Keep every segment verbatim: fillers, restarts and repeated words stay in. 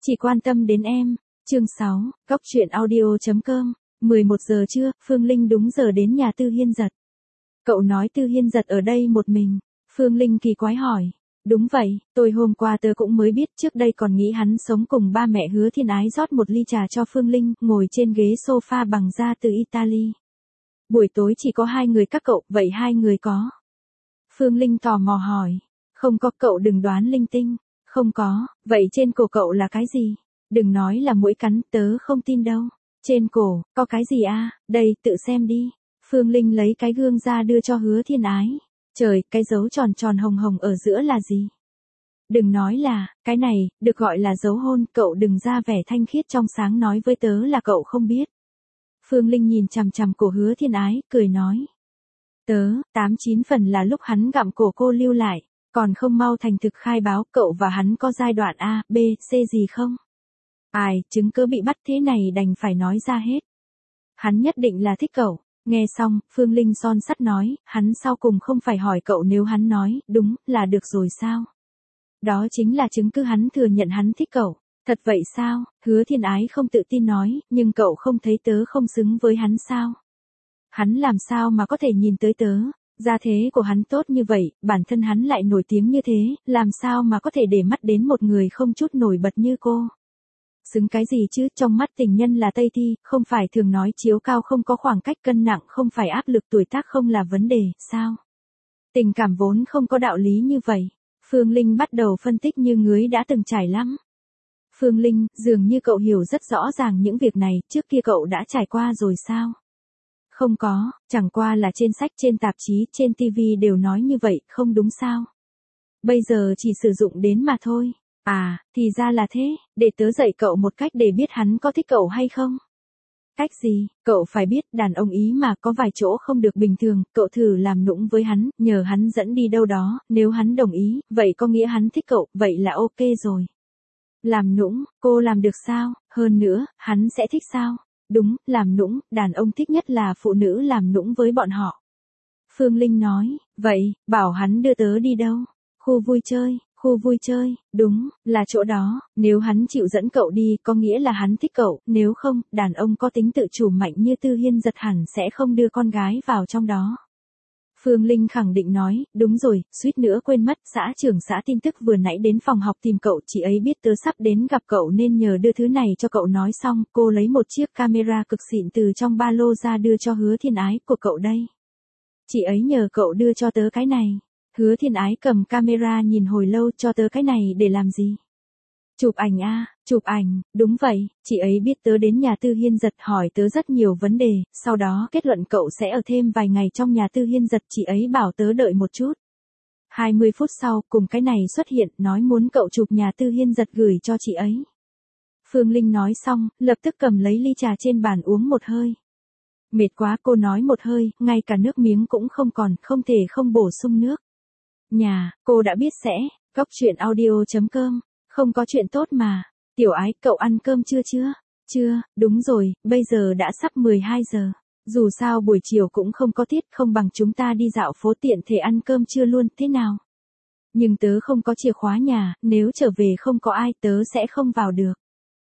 Chỉ quan tâm đến em. Chương sáu, Góc truyện audio chấm com. mười một giờ trưa, Phương Linh đúng giờ đến nhà Tư Hiên Giật. Cậu nói Tư Hiên Giật ở đây một mình. Phương Linh kỳ quái hỏi. Đúng vậy, tôi hôm qua tớ cũng mới biết, trước đây còn nghĩ hắn sống cùng ba mẹ Hứa Thiên Ái. Rót một ly trà cho Phương Linh, ngồi trên ghế sofa bằng da từ Italy. Buổi tối chỉ có hai người các cậu, vậy hai người có? Phương Linh tò mò hỏi. Không có, cậu đừng đoán linh tinh. Không có, vậy trên cổ cậu là cái gì? Đừng nói là muỗi cắn, tớ không tin đâu. Trên cổ, có cái gì a? Đây, tự xem đi. Phương Linh lấy cái gương ra đưa cho Hứa Thiên Ái. Trời, cái dấu tròn tròn hồng hồng ở giữa là gì? Đừng nói là, cái này, được gọi là dấu hôn, cậu đừng ra vẻ thanh khiết trong sáng nói với tớ là cậu không biết. Phương Linh nhìn chằm chằm cổ Hứa Thiên Ái, cười nói. Tớ, tám chín phần là lúc hắn gặm cổ cô lưu lại, còn không mau thành thực khai báo cậu và hắn có giai đoạn A, B, C gì không? Ai, chứng cứ bị bắt thế này đành phải nói ra hết. Hắn nhất định là thích cậu. Nghe xong, Phương Linh son sắt nói, hắn sau cùng không phải hỏi cậu nếu hắn nói, đúng, là được rồi sao? Đó chính là chứng cứ hắn thừa nhận hắn thích cậu. Thật vậy sao? Hứa Thiên Ái không tự tin nói, nhưng cậu không thấy tớ không xứng với hắn sao? Hắn làm sao mà có thể nhìn tới tớ? Gia thế của hắn tốt như vậy, bản thân hắn lại nổi tiếng như thế, làm sao mà có thể để mắt đến một người không chút nổi bật như cô? Xứng cái gì chứ, trong mắt tình nhân là Tây Thi, không phải thường nói chiếu cao không có khoảng cách, cân nặng không phải áp lực, tuổi tác không là vấn đề, sao? Tình cảm vốn không có đạo lý như vậy. Phương Linh bắt đầu phân tích như người đã từng trải lắm. Phương Linh, dường như cậu hiểu rất rõ ràng những việc này, trước kia cậu đã trải qua rồi sao? Không có, chẳng qua là trên sách, trên tạp chí, trên ti vi đều nói như vậy, không đúng sao? Bây giờ chỉ sử dụng đến mà thôi. À, thì ra là thế, để tớ dạy cậu một cách để biết hắn có thích cậu hay không. Cách gì? Cậu phải biết, đàn ông Ý mà có vài chỗ không được bình thường, cậu thử làm nũng với hắn, nhờ hắn dẫn đi đâu đó, nếu hắn đồng ý, vậy có nghĩa hắn thích cậu, vậy là ok rồi. Làm nũng, cô làm được sao? Hơn nữa, hắn sẽ thích sao? Đúng, làm nũng, đàn ông thích nhất là phụ nữ làm nũng với bọn họ. Phương Linh nói, vậy, bảo hắn đưa tớ đi đâu? Khu vui chơi. Khu vui chơi, đúng, là chỗ đó, nếu hắn chịu dẫn cậu đi, có nghĩa là hắn thích cậu, nếu không, đàn ông có tính tự chủ mạnh như Tư Hiên Giật hẳn sẽ không đưa con gái vào trong đó. Phương Linh khẳng định nói, đúng rồi, suýt nữa quên mất, xã trưởng xã tin tức vừa nãy đến phòng học tìm cậu, chị ấy biết tớ sắp đến gặp cậu nên nhờ đưa thứ này cho cậu. Nói xong, cô lấy một chiếc camera cực xịn từ trong ba lô ra đưa cho Hứa Thiên Ái, của cậu đây. Chị ấy nhờ cậu đưa cho tớ cái này. Hứa Thiên Ái cầm camera nhìn hồi lâu, cho tớ cái này để làm gì? Chụp ảnh a, à, chụp ảnh, đúng vậy, chị ấy biết tớ đến nhà Tư Hiên Giật hỏi tớ rất nhiều vấn đề, sau đó kết luận cậu sẽ ở thêm vài ngày trong nhà Tư Hiên Giật, chị ấy bảo tớ đợi một chút. hai mươi phút sau, cùng cái này xuất hiện, nói muốn cậu chụp nhà Tư Hiên Giật gửi cho chị ấy. Phương Linh nói xong, lập tức cầm lấy ly trà trên bàn uống một hơi. Mệt quá, cô nói một hơi, ngay cả nước miếng cũng không còn, không thể không bổ sung nước. Nhà, cô đã biết sẽ, góc truyện audio chấm com, không có chuyện tốt mà. Tiểu Ái, cậu ăn cơm chưa chưa? Chưa, đúng rồi, bây giờ đã sắp mười hai giờ. Dù sao buổi chiều cũng không có tiết, không bằng chúng ta đi dạo phố tiện thể ăn cơm trưa luôn, thế nào? Nhưng tớ không có chìa khóa nhà, nếu trở về không có ai tớ sẽ không vào được.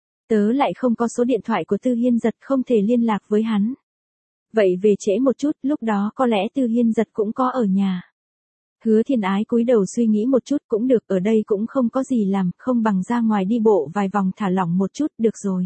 Tớ lại không có số điện thoại của Tư Hiên Giật, không thể liên lạc với hắn. Vậy về trễ một chút, lúc đó có lẽ Tư Hiên Giật cũng có ở nhà. Hứa Thiên Ái cúi đầu suy nghĩ một chút, cũng được, ở đây cũng không có gì làm, không bằng ra ngoài đi bộ vài vòng thả lỏng một chút, được rồi.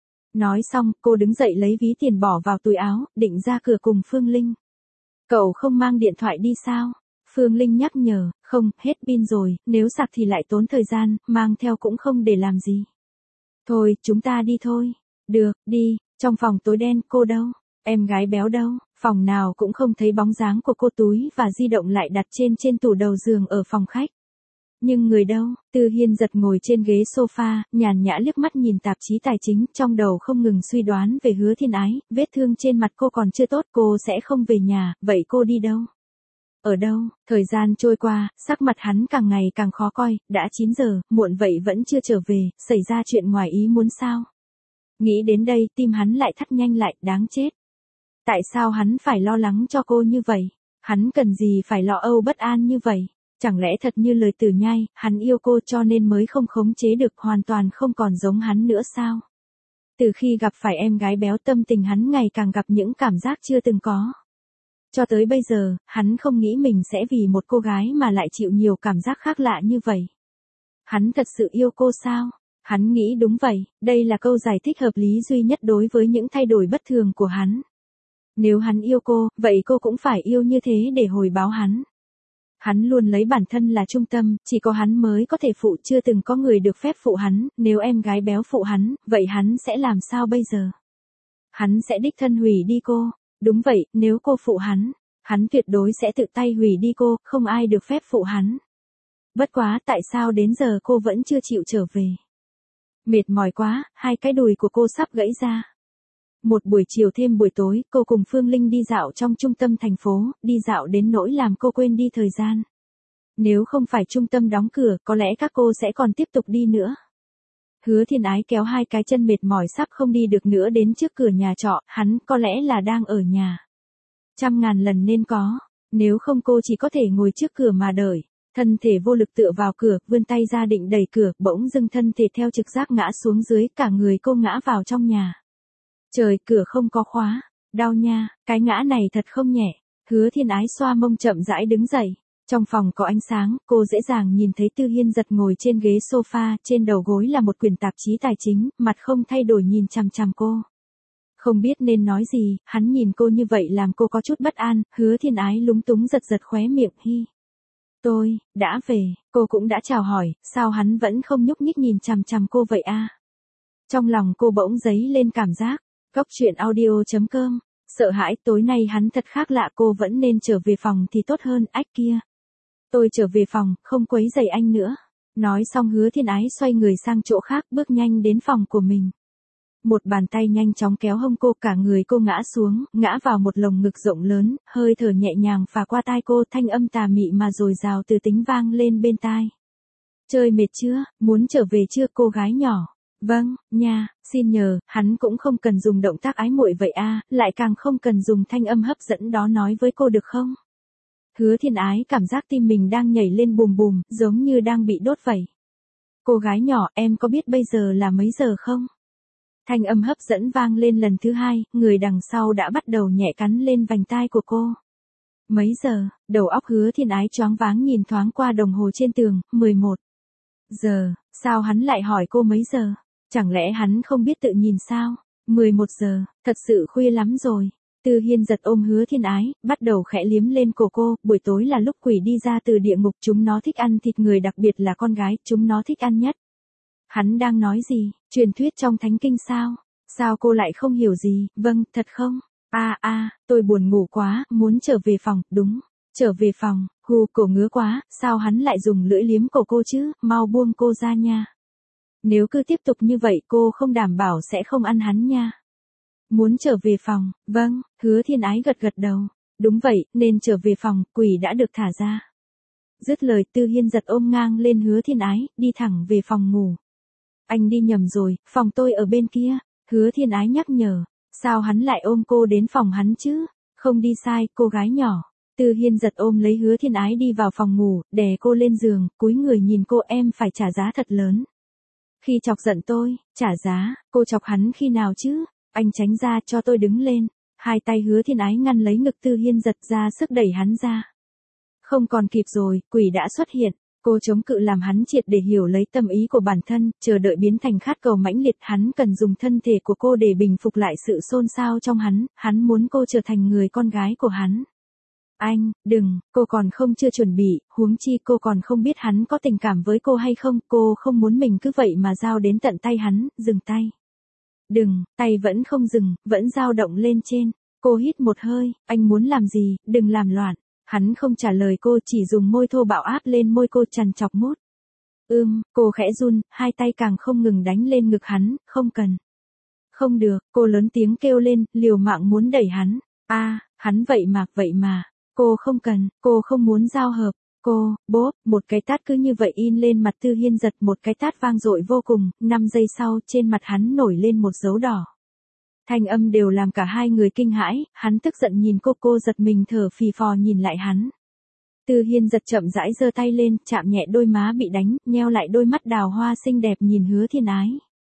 Nói xong, cô đứng dậy lấy ví tiền bỏ vào túi áo, định ra cửa cùng Phương Linh. Cậu không mang điện thoại đi sao? Phương Linh nhắc nhở, không, hết pin rồi, nếu sạc thì lại tốn thời gian, mang theo cũng không để làm gì. Thôi, chúng ta đi thôi. Được, đi, trong phòng tối đen, cô đâu? Em gái béo đâu? Phòng nào cũng không thấy bóng dáng của cô, túi và di động lại đặt trên trên tủ đầu giường ở phòng khách. Nhưng người đâu? Tư Hiên Giật ngồi trên ghế sofa, nhàn nhã liếc mắt nhìn tạp chí tài chính, trong đầu không ngừng suy đoán về Hứa Thiên Ái, vết thương trên mặt cô còn chưa tốt, cô sẽ không về nhà, vậy cô đi đâu? Ở đâu? Thời gian trôi qua, sắc mặt hắn càng ngày càng khó coi, đã chín giờ, muộn vậy vẫn chưa trở về, xảy ra chuyện ngoài ý muốn sao? Nghĩ đến đây, tim hắn lại thắt nhanh lại, đáng chết. Tại sao hắn phải lo lắng cho cô như vậy? Hắn cần gì phải lo âu bất an như vậy? Chẳng lẽ thật như lời Tử Nhai, hắn yêu cô cho nên mới không khống chế được, hoàn toàn không còn giống hắn nữa sao? Từ khi gặp phải em gái béo, tâm tình hắn ngày càng gặp những cảm giác chưa từng có. Cho tới bây giờ, hắn không nghĩ mình sẽ vì một cô gái mà lại chịu nhiều cảm giác khác lạ như vậy. Hắn thật sự yêu cô sao? Hắn nghĩ đúng vậy, đây là câu giải thích hợp lý duy nhất đối với những thay đổi bất thường của hắn. Nếu hắn yêu cô, vậy cô cũng phải yêu như thế để hồi báo hắn. Hắn luôn lấy bản thân là trung tâm, chỉ có hắn mới có thể phụ, chưa từng có người được phép phụ hắn, nếu em gái béo phụ hắn, vậy hắn sẽ làm sao bây giờ? Hắn sẽ đích thân hủy đi cô. Đúng vậy, nếu cô phụ hắn, hắn tuyệt đối sẽ tự tay hủy đi cô, không ai được phép phụ hắn. Bất quá, tại sao đến giờ cô vẫn chưa chịu trở về? Mệt mỏi quá, hai cái đùi của cô sắp gãy ra. Một buổi chiều thêm buổi tối, cô cùng Phương Linh đi dạo trong trung tâm thành phố, đi dạo đến nỗi làm cô quên đi thời gian. Nếu không phải trung tâm đóng cửa, có lẽ các cô sẽ còn tiếp tục đi nữa. Hứa Thiên Ái kéo hai cái chân mệt mỏi sắp không đi được nữa đến trước cửa nhà trọ, hắn có lẽ là đang ở nhà. Trăm ngàn lần nên có, nếu không cô chỉ có thể ngồi trước cửa mà đợi. Thân thể vô lực tựa vào cửa, vươn tay ra định đẩy cửa, bỗng dưng thân thể theo trực giác ngã xuống dưới, cả người cô ngã vào trong nhà. Trời, cửa không có khóa, đau nha, cái ngã này thật không nhẹ. Hứa Thiên Ái xoa mông chậm rãi đứng dậy. Trong phòng có ánh sáng, cô dễ dàng nhìn thấy Tư Hiên Giật ngồi trên ghế sofa, trên đầu gối là một quyển tạp chí tài chính, mặt không thay đổi nhìn chằm chằm cô. Không biết nên nói gì, hắn nhìn cô như vậy làm cô có chút bất an, Hứa Thiên Ái lúng túng giật giật khóe miệng, hi. Tôi, đã về, cô cũng đã chào hỏi, sao hắn vẫn không nhúc nhích nhìn chằm chằm cô vậy a? Trong lòng cô bỗng dấy lên cảm giác, góc truyện audio chấm com, sợ hãi tối nay hắn thật khác lạ, cô vẫn nên trở về phòng thì tốt hơn, ách kia. Tôi trở về phòng, không quấy rầy anh nữa. Nói xong Hứa Thiên Ái xoay người sang chỗ khác, bước nhanh đến phòng của mình. Một bàn tay nhanh chóng kéo hông cô, cả người cô ngã xuống, ngã vào một lồng ngực rộng lớn, hơi thở nhẹ nhàng phả qua tai cô, thanh âm tà mị mà dồi dào từ tính vang lên bên tai. Chơi mệt chưa, muốn trở về chưa cô gái nhỏ? Vâng, nha, xin nhờ, hắn cũng không cần dùng động tác ái muội vậy a, lại càng không cần dùng thanh âm hấp dẫn đó nói với cô được không? Hứa Thiên Ái cảm giác tim mình đang nhảy lên bùm bùm, giống như đang bị đốt vậy. Cô gái nhỏ, em có biết bây giờ là mấy giờ không? Thanh âm hấp dẫn vang lên lần thứ hai, người đằng sau đã bắt đầu nhẹ cắn lên vành tai của cô. Mấy giờ, đầu óc Hứa Thiên Ái choáng váng nhìn thoáng qua đồng hồ trên tường, mười một giờ, sao hắn lại hỏi cô mấy giờ? Chẳng lẽ hắn không biết tự nhìn sao? mười một giờ, thật sự khuya lắm rồi. Tư Hiên Giật ôm Hứa Thiên Ái, bắt đầu khẽ liếm lên cổ cô, buổi tối là lúc quỷ đi ra từ địa ngục, chúng nó thích ăn thịt người, đặc biệt là con gái, chúng nó thích ăn nhất. Hắn đang nói gì, truyền thuyết trong thánh kinh sao? Sao cô lại không hiểu gì, vâng, thật không? A a, tôi buồn ngủ quá, muốn trở về phòng, đúng, trở về phòng, hù cổ ngứa quá, sao hắn lại dùng lưỡi liếm cổ cô chứ, mau buông cô ra nha. Nếu cứ tiếp tục như vậy cô không đảm bảo sẽ không ăn hắn nha. Muốn trở về phòng, vâng, Hứa Thiên Ái gật gật đầu. Đúng vậy, nên trở về phòng, quỷ đã được thả ra. Dứt lời Tư Hiên Giật ôm ngang lên Hứa Thiên Ái, đi thẳng về phòng ngủ. Anh đi nhầm rồi, phòng tôi ở bên kia. Hứa Thiên Ái nhắc nhở. Sao hắn lại ôm cô đến phòng hắn chứ? Không đi sai, cô gái nhỏ. Tư Hiên Giật ôm lấy Hứa Thiên Ái đi vào phòng ngủ, đè cô lên giường, cúi người nhìn cô, em phải trả giá thật lớn. Khi chọc giận tôi, trả giá, cô chọc hắn khi nào chứ? Anh tránh ra cho tôi đứng lên. Hai tay Hứa Thiên Ái ngăn lấy ngực Tư Hiên Giật ra sức đẩy hắn ra. Không còn kịp rồi, quỷ đã xuất hiện. Cô chống cự làm hắn triệt để hiểu lấy tâm ý của bản thân, chờ đợi biến thành khát cầu mãnh liệt, hắn cần dùng thân thể của cô để bình phục lại sự xôn xao trong hắn, hắn muốn cô trở thành người con gái của hắn. Anh, đừng, cô còn không chưa chuẩn bị, huống chi cô còn không biết hắn có tình cảm với cô hay không, cô không muốn mình cứ vậy mà giao đến tận tay hắn, dừng tay. Đừng, tay vẫn không dừng, vẫn dao động lên trên. Cô hít một hơi, anh muốn làm gì, đừng làm loạn. Hắn không trả lời cô, chỉ dùng môi thô bạo áp lên môi cô, chằn chọc mút. Ưm, cô khẽ run, hai tay càng không ngừng đánh lên ngực hắn, không cần. Không được, cô lớn tiếng kêu lên, liều mạng muốn đẩy hắn. A, à, hắn vậy mà, vậy mà. Cô không cần, cô không muốn giao hợp. Cô, bốp, một cái tát cứ như vậy in lên mặt Tư Hiên Giật, một cái tát vang dội vô cùng, năm giây sau, trên mặt hắn nổi lên một dấu đỏ. Thanh âm đều làm cả hai người kinh hãi, hắn tức giận nhìn cô, cô giật mình thở phì phò nhìn lại hắn. Tư Hiên giật chậm rãi giơ tay lên, chạm nhẹ đôi má bị đánh, nheo lại đôi mắt đào hoa xinh đẹp nhìn Hứa Thiên Ái.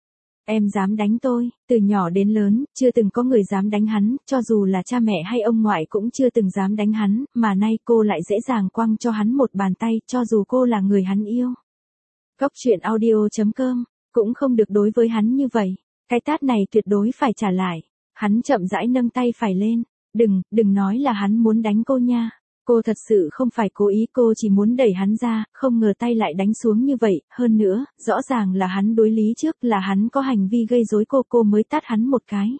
Em dám đánh tôi, từ nhỏ đến lớn, chưa từng có người dám đánh hắn, cho dù là cha mẹ hay ông ngoại cũng chưa từng dám đánh hắn, mà nay cô lại dễ dàng quăng cho hắn một bàn tay, cho dù cô là người hắn yêu. Cốc truyện audio chấm com, cũng không được đối với hắn như vậy, cái tát này tuyệt đối phải trả lại. Hắn chậm rãi nâng tay phải lên, đừng, đừng nói là hắn muốn đánh cô nha. Cô thật sự không phải cố ý, cô chỉ muốn đẩy hắn ra, không ngờ tay lại đánh xuống như vậy, hơn nữa, rõ ràng là hắn đối lý trước, là hắn có hành vi gây rối cô, cô mới tát hắn một cái.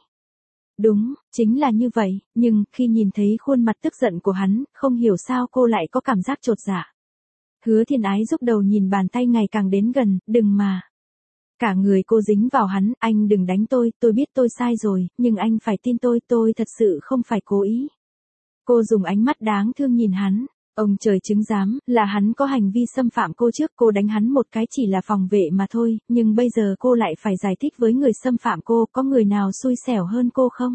Đúng, chính là như vậy, nhưng, khi nhìn thấy khuôn mặt tức giận của hắn, không hiểu sao cô lại có cảm giác chột dạ. Hứa Thiên Ái rúc đầu nhìn bàn tay ngày càng đến gần, đừng mà. Cả người cô dính vào hắn, anh đừng đánh tôi, tôi biết tôi sai rồi, nhưng anh phải tin tôi, tôi thật sự không phải cố ý. Cô dùng ánh mắt đáng thương nhìn hắn, ông trời chứng giám, là hắn có hành vi xâm phạm cô trước, cô đánh hắn một cái chỉ là phòng vệ mà thôi, nhưng bây giờ cô lại phải giải thích với người xâm phạm cô, có người nào xui xẻo hơn cô không?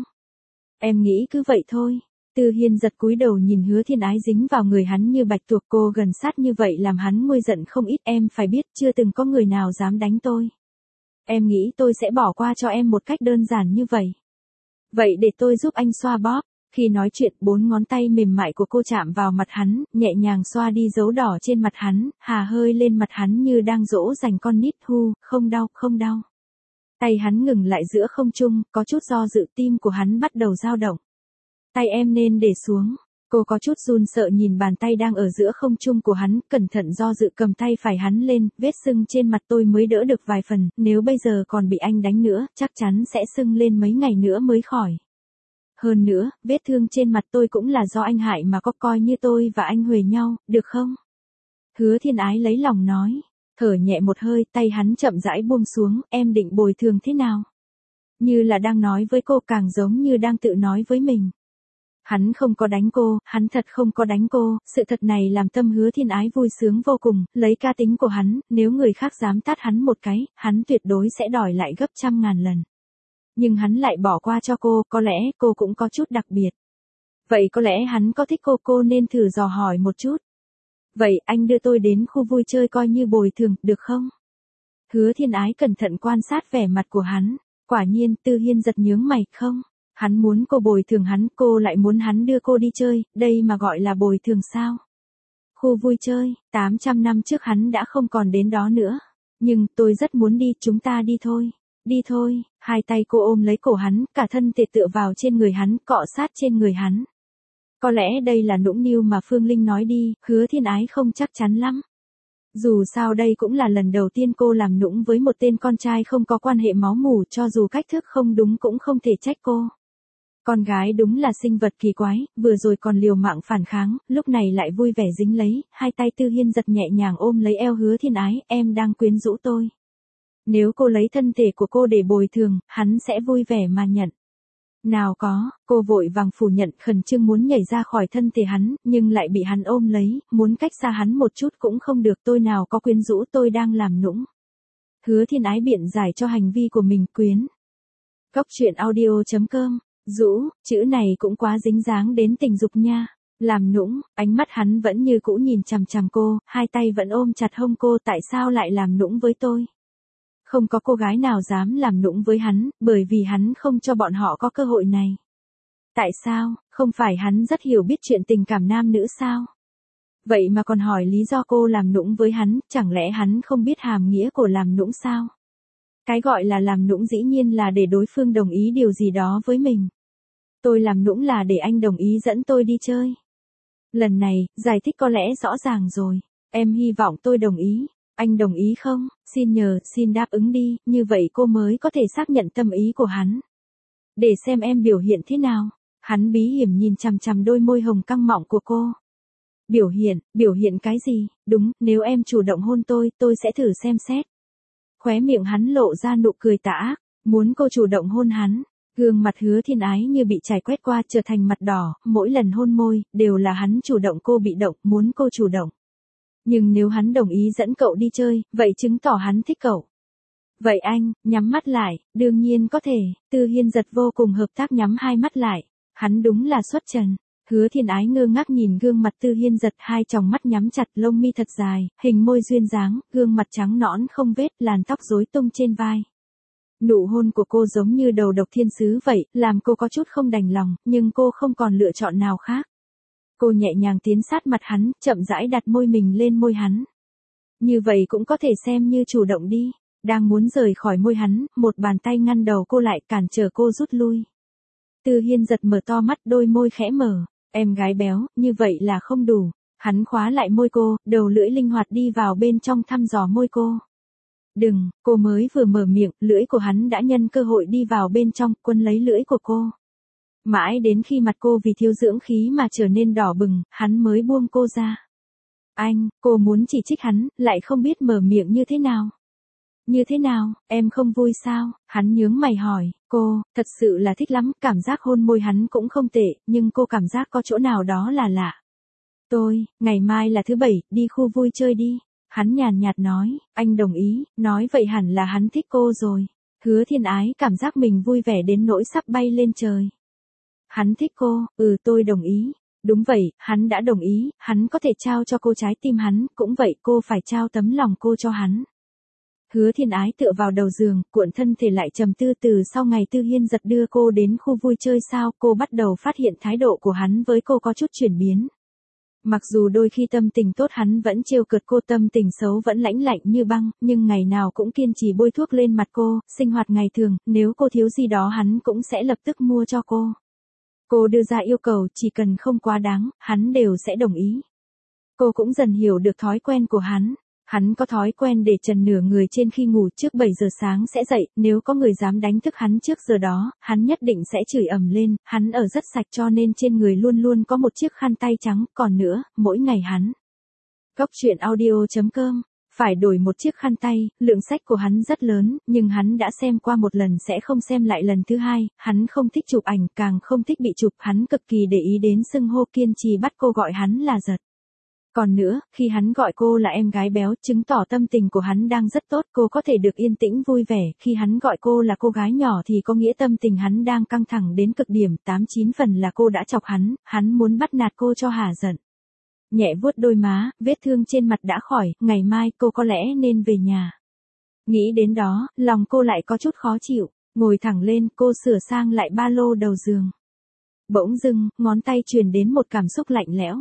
Em nghĩ cứ vậy thôi. Tư Hiên giật cúi đầu nhìn Hứa Thiên Ái dính vào người hắn như bạch tuộc, cô gần sát như vậy làm hắn nguôi giận không ít, em phải biết chưa từng có người nào dám đánh tôi. Em nghĩ tôi sẽ bỏ qua cho em một cách đơn giản như vậy. Vậy để tôi giúp anh xoa bóp. Khi nói chuyện, bốn ngón tay mềm mại của cô chạm vào mặt hắn, nhẹ nhàng xoa đi dấu đỏ trên mặt hắn, hà hơi lên mặt hắn như đang dỗ dành con nít. Hu, không đau, không đau. Tay hắn ngừng lại giữa không trung, có chút do dự, tim của hắn bắt đầu dao động. Tay em nên để xuống. Cô có chút run sợ nhìn bàn tay đang ở giữa không trung của hắn, cẩn thận do dự cầm tay phải hắn lên, vết sưng trên mặt tôi mới đỡ được vài phần, nếu bây giờ còn bị anh đánh nữa, chắc chắn sẽ sưng lên mấy ngày nữa mới khỏi. Hơn nữa, vết thương trên mặt tôi cũng là do anh hại mà, có coi như tôi và anh huề nhau, được không? Hứa Thiên Ái lấy lòng nói, thở nhẹ một hơi, tay hắn chậm rãi buông xuống, em định bồi thường thế nào? Như là đang nói với cô, càng giống như đang tự nói với mình. Hắn không có đánh cô, hắn thật không có đánh cô, sự thật này làm tâm Hứa Thiên Ái vui sướng vô cùng, lấy cá tính của hắn, nếu người khác dám tát hắn một cái, hắn tuyệt đối sẽ đòi lại gấp trăm ngàn lần. Nhưng hắn lại bỏ qua cho cô, có lẽ cô cũng có chút đặc biệt. Vậy có lẽ hắn có thích cô, cô nên thử dò hỏi một chút. Vậy anh đưa tôi đến khu vui chơi coi như bồi thường, được không? Hứa Thiên Ái cẩn thận quan sát vẻ mặt của hắn, quả nhiên Tư Hiên giật nhướng mày, không? Hắn muốn cô bồi thường hắn, cô lại muốn hắn đưa cô đi chơi, đây mà gọi là bồi thường sao? Khu vui chơi, tám trăm năm trước hắn đã không còn đến đó nữa. Nhưng tôi rất muốn đi, chúng ta đi thôi. Đi thôi, hai tay cô ôm lấy cổ hắn, cả thân thể tựa vào trên người hắn, cọ sát trên người hắn. Có lẽ đây là nũng nịu mà Phương Linh nói đi, Hứa Thiên Ái không chắc chắn lắm. Dù sao đây cũng là lần đầu tiên cô làm nũng với một tên con trai không có quan hệ máu mủ, cho dù cách thức không đúng cũng không thể trách cô. Con gái đúng là sinh vật kỳ quái, vừa rồi còn liều mạng phản kháng, lúc này lại vui vẻ dính lấy, hai tay Tư Hiên giật nhẹ nhàng ôm lấy eo Hứa Thiên Ái, em đang quyến rũ tôi. Nếu cô lấy thân thể của cô để bồi thường, hắn sẽ vui vẻ mà nhận. Nào có, cô vội vàng phủ nhận, khẩn trương muốn nhảy ra khỏi thân thể hắn, nhưng lại bị hắn ôm lấy, muốn cách xa hắn một chút cũng không được, tôi nào có quyến rũ, tôi đang làm nũng. Hứa Thiên Ái biện giải cho hành vi của mình, quyến. Cốc truyện audio chấm com, rũ, chữ này cũng quá dính dáng đến tình dục nha. Làm nũng, ánh mắt hắn vẫn như cũ nhìn chằm chằm cô, hai tay vẫn ôm chặt hông cô, tại sao lại làm nũng với tôi? Không có cô gái nào dám làm nũng với hắn, bởi vì hắn không cho bọn họ có cơ hội này. Tại sao, không phải hắn rất hiểu biết chuyện tình cảm nam nữ sao? Vậy mà còn hỏi lý do cô làm nũng với hắn, chẳng lẽ hắn không biết hàm nghĩa của làm nũng sao? Cái gọi là làm nũng dĩ nhiên là để đối phương đồng ý điều gì đó với mình. Tôi làm nũng là để anh đồng ý dẫn tôi đi chơi. Lần này, giải thích có lẽ rõ ràng rồi. Em hy vọng tôi đồng ý. Anh đồng ý không? Xin nhờ, xin đáp ứng đi, như vậy cô mới có thể xác nhận tâm ý của hắn. Để xem em biểu hiện thế nào. Hắn bí hiểm nhìn chằm chằm đôi môi hồng căng mọng của cô. Biểu hiện, biểu hiện cái gì? Đúng, nếu em chủ động hôn tôi, tôi sẽ thử xem xét. Khóe miệng hắn lộ ra nụ cười tà ác, muốn cô chủ động hôn hắn. Gương mặt Hứa Thiên Ái như bị chải quét qua trở thành mặt đỏ, mỗi lần hôn môi, đều là hắn chủ động, cô bị động, muốn cô chủ động. Nhưng nếu hắn đồng ý dẫn cậu đi chơi, vậy chứng tỏ hắn thích cậu. Vậy anh, nhắm mắt lại, đương nhiên có thể, Tư Hiên giật vô cùng hợp tác nhắm hai mắt lại. Hắn đúng là xuất trần. Hứa Thiên Ái ngơ ngác nhìn gương mặt Tư Hiên Giật, hai tròng mắt nhắm chặt, lông mi thật dài, hình môi duyên dáng, gương mặt trắng nõn không vết, làn tóc rối tung trên vai. Nụ hôn của cô giống như đầu độc thiên sứ vậy, làm cô có chút không đành lòng, nhưng cô không còn lựa chọn nào khác. Cô nhẹ nhàng tiến sát mặt hắn, chậm rãi đặt môi mình lên môi hắn. Như vậy cũng có thể xem như chủ động đi. Đang muốn rời khỏi môi hắn, một bàn tay ngăn đầu cô lại, cản trở cô rút lui. Tư Hiên Giật mở to mắt, đôi môi khẽ mở. Em gái béo, như vậy là không đủ. Hắn khóa lại môi cô, đầu lưỡi linh hoạt đi vào bên trong thăm dò môi cô. Đừng, cô mới vừa mở miệng, lưỡi của hắn đã nhân cơ hội đi vào bên trong, quấn lấy lưỡi của cô. Mãi đến khi mặt cô vì thiếu dưỡng khí mà trở nên đỏ bừng, hắn mới buông cô ra. Anh, cô muốn chỉ trích hắn, lại không biết mở miệng như thế nào. Như thế nào, em không vui sao? Hắn nhướng mày hỏi, cô, thật sự là thích lắm, cảm giác hôn môi hắn cũng không tệ, nhưng cô cảm giác có chỗ nào đó là lạ. Tôi, ngày mai là thứ bảy, đi khu vui chơi đi. Hắn nhàn nhạt nói, anh đồng ý, nói vậy hẳn là hắn thích cô rồi. Hứa Thiên Ái cảm giác mình vui vẻ đến nỗi sắp bay lên trời. Hắn thích cô, ừ tôi đồng ý. Đúng vậy, hắn đã đồng ý, hắn có thể trao cho cô trái tim hắn, cũng vậy cô phải trao tấm lòng cô cho hắn. Hứa Thiên Ái tựa vào đầu giường, cuộn thân thể lại trầm tư. Từ sau ngày Tư Hiên Giật đưa cô đến khu vui chơi sao, cô bắt đầu phát hiện thái độ của hắn với cô có chút chuyển biến. Mặc dù đôi khi tâm tình tốt hắn vẫn trêu cợt cô, tâm tình xấu vẫn lãnh lạnh như băng, nhưng ngày nào cũng kiên trì bôi thuốc lên mặt cô, sinh hoạt ngày thường, nếu cô thiếu gì đó hắn cũng sẽ lập tức mua cho cô. Cô đưa ra yêu cầu, chỉ cần không quá đáng, hắn đều sẽ đồng ý. Cô cũng dần hiểu được thói quen của hắn. Hắn có thói quen để trần nửa người trên khi ngủ, trước bảy giờ sáng sẽ dậy, nếu có người dám đánh thức hắn trước giờ đó, hắn nhất định sẽ chửi ầm lên, hắn ở rất sạch cho nên trên người luôn luôn có một chiếc khăn tay trắng, còn nữa, mỗi ngày hắn. Góc truyện audio chấm com, phải đổi một chiếc khăn tay, lượng sách của hắn rất lớn, nhưng hắn đã xem qua một lần sẽ không xem lại lần thứ hai, hắn không thích chụp ảnh, càng không thích bị chụp, hắn cực kỳ để ý đến xưng hô, kiên trì bắt cô gọi hắn là Giật. Còn nữa, khi hắn gọi cô là em gái béo, chứng tỏ tâm tình của hắn đang rất tốt, cô có thể được yên tĩnh vui vẻ, khi hắn gọi cô là cô gái nhỏ thì có nghĩa tâm tình hắn đang căng thẳng đến cực điểm, tám chín phần là cô đã chọc hắn, hắn muốn bắt nạt cô cho hả giận. Nhẹ vuốt đôi má, vết thương trên mặt đã khỏi, ngày mai cô có lẽ nên về nhà. Nghĩ đến đó, lòng cô lại có chút khó chịu, ngồi thẳng lên, cô sửa sang lại ba lô đầu giường. Bỗng dưng, ngón tay truyền đến một cảm xúc lạnh lẽo.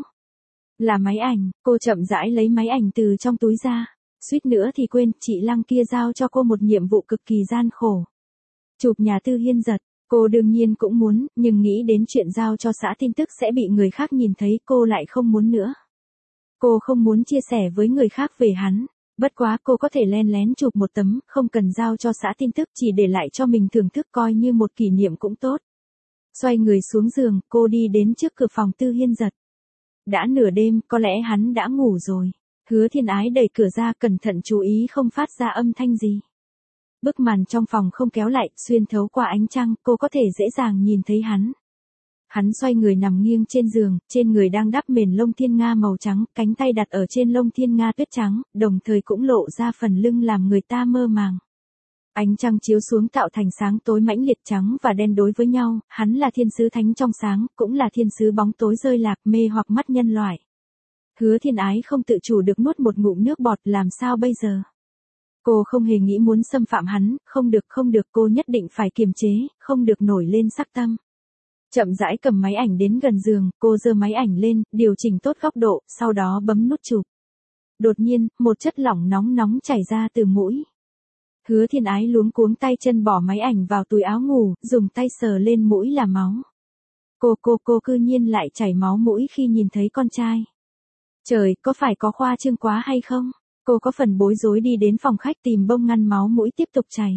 Là máy ảnh, cô chậm rãi lấy máy ảnh từ trong túi ra. Suýt nữa thì quên, chị Lăng kia giao cho cô một nhiệm vụ cực kỳ gian khổ. Chụp nhà Tư Hiên Giật, cô đương nhiên cũng muốn, nhưng nghĩ đến chuyện giao cho xã tin tức sẽ bị người khác nhìn thấy, cô lại không muốn nữa. Cô không muốn chia sẻ với người khác về hắn. Bất quá cô có thể len lén chụp một tấm, không cần giao cho xã tin tức, chỉ để lại cho mình thưởng thức coi như một kỷ niệm cũng tốt. Xoay người xuống giường, cô đi đến trước cửa phòng Tư Hiên Giật. Đã nửa đêm, có lẽ hắn đã ngủ rồi. Hứa Thiên Ái đẩy cửa ra, cẩn thận chú ý không phát ra âm thanh gì. Bức màn trong phòng không kéo lại, xuyên thấu qua ánh trăng, cô có thể dễ dàng nhìn thấy hắn. Hắn xoay người nằm nghiêng trên giường, trên người đang đắp mền lông thiên nga màu trắng, cánh tay đặt ở trên lông thiên nga tuyết trắng, đồng thời cũng lộ ra phần lưng làm người ta mơ màng. Ánh trăng chiếu xuống tạo thành sáng tối mãnh liệt, trắng và đen đối với nhau, hắn là thiên sứ thánh trong sáng, cũng là thiên sứ bóng tối rơi lạc, mê hoặc mắt nhân loại. Hứa Thiên Ái không tự chủ được nuốt một ngụm nước bọt, làm sao bây giờ? Cô không hề nghĩ muốn xâm phạm hắn, không được không được, cô nhất định phải kiềm chế, không được nổi lên sắc tâm. Chậm rãi cầm máy ảnh đến gần giường, cô giơ máy ảnh lên, điều chỉnh tốt góc độ, sau đó bấm nút chụp. Đột nhiên, một chất lỏng nóng nóng chảy ra từ mũi. Hứa Thiên Ái luống cuống tay chân bỏ máy ảnh vào túi áo ngủ, dùng tay sờ lên mũi là máu. Cô cô cô cư nhiên lại chảy máu mũi khi nhìn thấy con trai. Trời, có phải có khoa trương quá hay không? Cô có phần bối rối đi đến phòng khách tìm bông ngăn máu mũi tiếp tục chảy.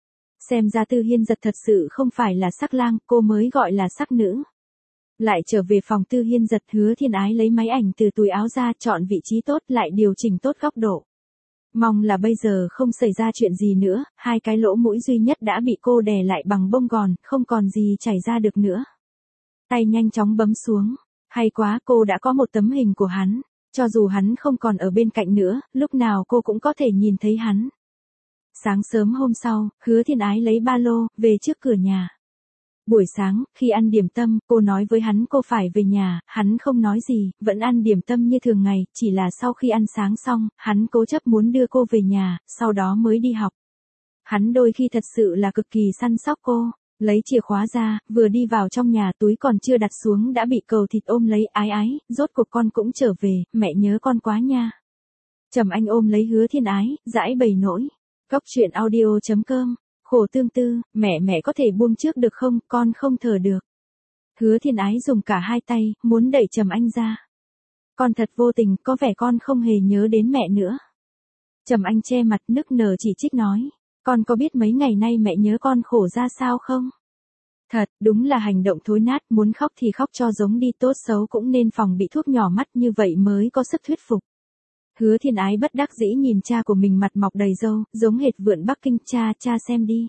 Xem ra Tư Hiên Giật thật sự không phải là sắc lang, cô mới gọi là sắc nữ. Lại trở về phòng Tư Hiên Giật, Hứa Thiên Ái lấy máy ảnh từ túi áo ra, chọn vị trí tốt, lại điều chỉnh tốt góc độ. Mong là bây giờ không xảy ra chuyện gì nữa, hai cái lỗ mũi duy nhất đã bị cô đè lại bằng bông gòn, không còn gì chảy ra được nữa. Tay nhanh chóng bấm xuống. Hay quá, cô đã có một tấm hình của hắn. Cho dù hắn không còn ở bên cạnh nữa, lúc nào cô cũng có thể nhìn thấy hắn. Sáng sớm hôm sau, Hứa Thiên Ái lấy ba lô, về trước cửa nhà. Buổi sáng, khi ăn điểm tâm, cô nói với hắn cô phải về nhà, hắn không nói gì, vẫn ăn điểm tâm như thường ngày, chỉ là sau khi ăn sáng xong, hắn cố chấp muốn đưa cô về nhà, sau đó mới đi học. Hắn đôi khi thật sự là cực kỳ săn sóc cô, lấy chìa khóa ra, vừa đi vào trong nhà túi còn chưa đặt xuống đã bị Cầu Thịt ôm lấy, ái ái, rốt cuộc con cũng trở về, mẹ nhớ con quá nha. Trầm Anh ôm lấy Hứa Thiên Ái, dãi bày nỗi. Cóc truyện audio chấm com, khổ tương tư, mẹ mẹ có thể buông trước được không, con không thở được. Hứa Thiên Ái dùng cả hai tay, muốn đẩy Trầm Anh ra. Con thật vô tình, có vẻ con không hề nhớ đến mẹ nữa. Trầm Anh che mặt nức nở chỉ trích nói. Con có biết mấy ngày nay mẹ nhớ con khổ ra sao không? Thật, đúng là hành động thối nát, muốn khóc thì khóc cho giống đi, tốt xấu cũng nên phòng bị thuốc nhỏ mắt như vậy mới có sức thuyết phục. Hứa Thiên Ái bất đắc dĩ nhìn cha của mình mặt mọc đầy râu, giống hệt vượn Bắc Kinh, cha, cha xem đi.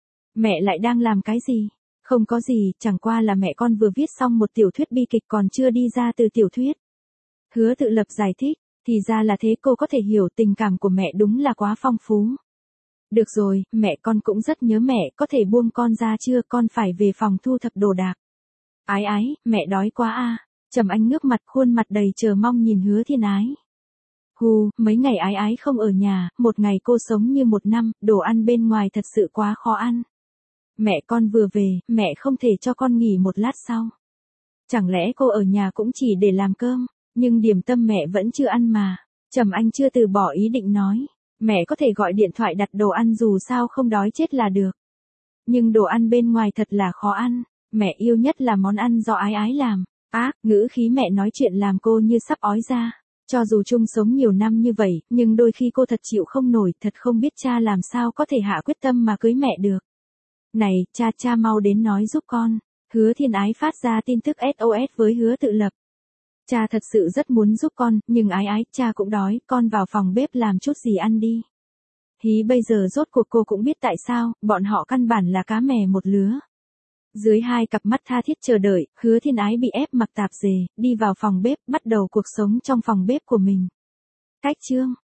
Mẹ lại đang làm cái gì? Không có gì, chẳng qua là mẹ con vừa viết xong một tiểu thuyết bi kịch còn chưa đi ra từ tiểu thuyết. Hứa Tự Lập giải thích, thì ra là thế, cô có thể hiểu tình cảm của mẹ đúng là quá phong phú. Được rồi, mẹ con cũng rất nhớ mẹ, có thể buông con ra chưa, con phải về phòng thu thập đồ đạc. Ái ái, mẹ đói quá à. Trầm Anh ngước mặt, khuôn mặt đầy chờ mong nhìn Hứa Thiên Ái. Hù, mấy ngày ái ái không ở nhà, một ngày cô sống như một năm, đồ ăn bên ngoài thật sự quá khó ăn. Mẹ con vừa về, mẹ không thể cho con nghỉ một lát sau. Chẳng lẽ cô ở nhà cũng chỉ để làm cơm, nhưng điểm tâm mẹ vẫn chưa ăn mà. Trầm Anh chưa từ bỏ ý định nói. Mẹ có thể gọi điện thoại đặt đồ ăn, dù sao không đói chết là được. Nhưng đồ ăn bên ngoài thật là khó ăn, mẹ yêu nhất là món ăn do ái ái làm. Ác, ngữ khí mẹ nói chuyện làm cô như sắp ói ra. Cho dù chung sống nhiều năm như vậy, nhưng đôi khi cô thật chịu không nổi, thật không biết cha làm sao có thể hạ quyết tâm mà cưới mẹ được. Này, cha cha mau đến nói giúp con. Hứa Thiên Ái phát ra tin tức ét ô ét với Hứa Tự Lập. Cha thật sự rất muốn giúp con, nhưng ái ái, cha cũng đói, con vào phòng bếp làm chút gì ăn đi. Hí, bây giờ rốt cuộc cô cũng biết tại sao, bọn họ căn bản là cá mè một lứa. Dưới hai cặp mắt tha thiết chờ đợi, Hứa Thiên Ái bị ép mặc tạp dề, đi vào phòng bếp, bắt đầu cuộc sống trong phòng bếp của mình. Cách chương